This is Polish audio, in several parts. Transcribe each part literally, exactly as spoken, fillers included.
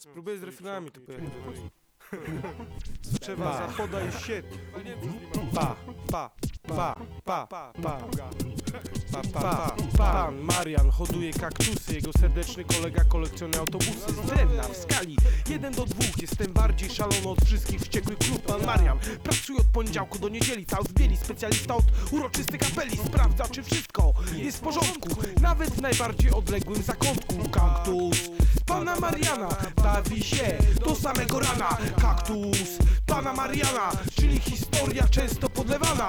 Spróbuję z refrenami to pojechać. Trzeba zachoda i sied. Pa, pa, pa, pa, pa, pa. Pa, pa, pa. Pan Marian hoduje kaktusy. Jego serdeczny kolega kolekcjonuje autobusy z drewna w skali jeden do dwóch. Jestem bardziej szalony od wszystkich wściekłych klub. Pan Marian pracuje od poniedziałku do niedzieli. Cały w bieli, specjalista od uroczystych apeli. Sprawdza, czy wszystko jest w porządku, nawet w najbardziej odległym zakątku. Kaktus pana Mariana bawi się do samego rana. Kaktus pana Mariana, czyli historia często podlewana.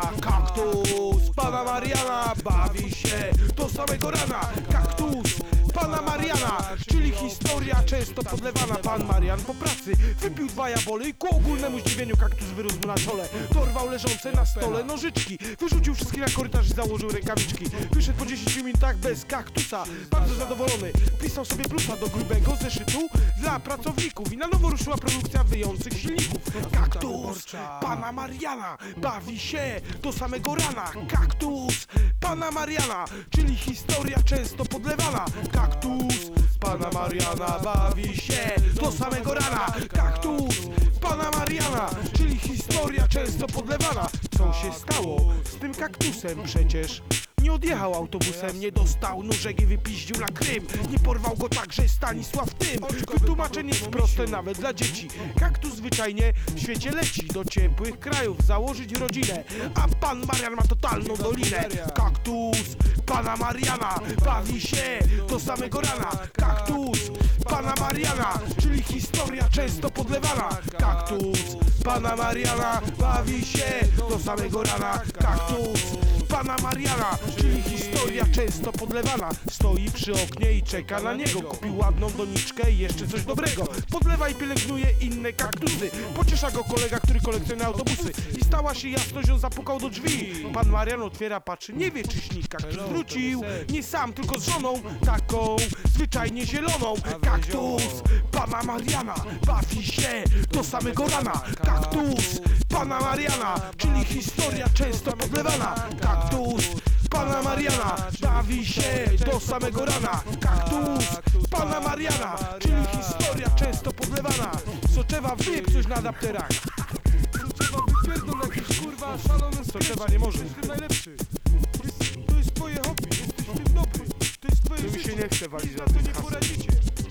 Kaktus pana Mariana bawi się do samego rana. Kaktus pana Mariana, czyli historia często podlewana. Pan Marian po pracy wypił dwa jabole i ku ogólnemu zdziwieniu kaktus wyrósł mu na czole. Dorwał leżące na stole nożyczki, wyrzucił wszystkie na korytarz i założył rękawiczki. Wyszedł po dziesięciu minutach bez kaktusa, bardzo zadowolony. Pisał sobie plusa do grubego zeszytu dla pracowników i na nowo ruszyła produkcja wyjących silników. Kaktus pana Mariana bawi się do samego rana. Kaktus pana Mariana, czyli historia często podlewana. Kaktus pana Mariana bawi się do samego rana. Kaktus pana Mariana, czyli historia często podlewana. Co się stało z tym kaktusem? Przecież nie odjechał autobusem, nie dostał nóżek i wypiździł na Krym. Nie porwał go także Stanisław Tym. Wytłumaczenie jest proste nawet dla dzieci. Kaktus zwyczajnie w świecie leci do ciepłych krajów założyć rodzinę, a pan Marian ma totalną dolinę. Kaktus pana Mariana bawi się do samego rana. Kaktus pana Mariana, czyli historia często podlewana. Kaktus pana Mariana bawi się do samego rana. Kaktus pana Mariana, czyli historia często podlewana. Stoi przy oknie i czeka na niego. Kupił ładną doniczkę i jeszcze coś dobrego. Podlewa i pielęgnuje inne kaktusy. Pociesza go kolega, który kolekcjonuje autobusy. I stała się jasność, on zapukał do drzwi. Pan Marian otwiera, patrzy, nie wie czy śni. Kaktus wrócił, nie sam, tylko z żoną, taką zwyczajnie zieloną. Kaktus pana Mariana bawi się do samego rana. Kaktus pana Mariana, czyli historia często podlewana. Kaktus pana Mariana bawi się do samego rana. Kaktus pana Mariana, czyli historia często podlewana. Soczewa wyjeb coś na adapterach. Soczewa wypierdol jakiś kurwa szalony. Soczewa nie może. Jesteś tym najlepszy. Jest, to jest twoje hobby, jesteś w tym dobry. To jest twoje życie. Mi się nie chce walić za to, nie poradzicie.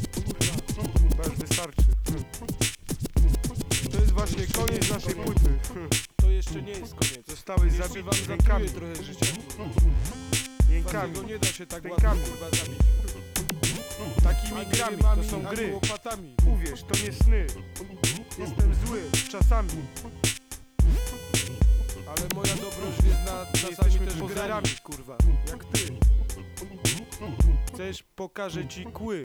Kurwa, bez wystarczy. To jest właśnie koniec naszej płyty. To jeszcze nie jest koniec. Zostałeś zabity rękami trochę życia. Jękami. Nie da się tak łatwo kurwa zabić. Takimi grami, to są gry. Uwierz, to nie sny. Jestem zły, czasami. Ale moja dobroć jest na czasami też pozerami, kurwa. Jak ty. Chcesz, pokażę ci kły.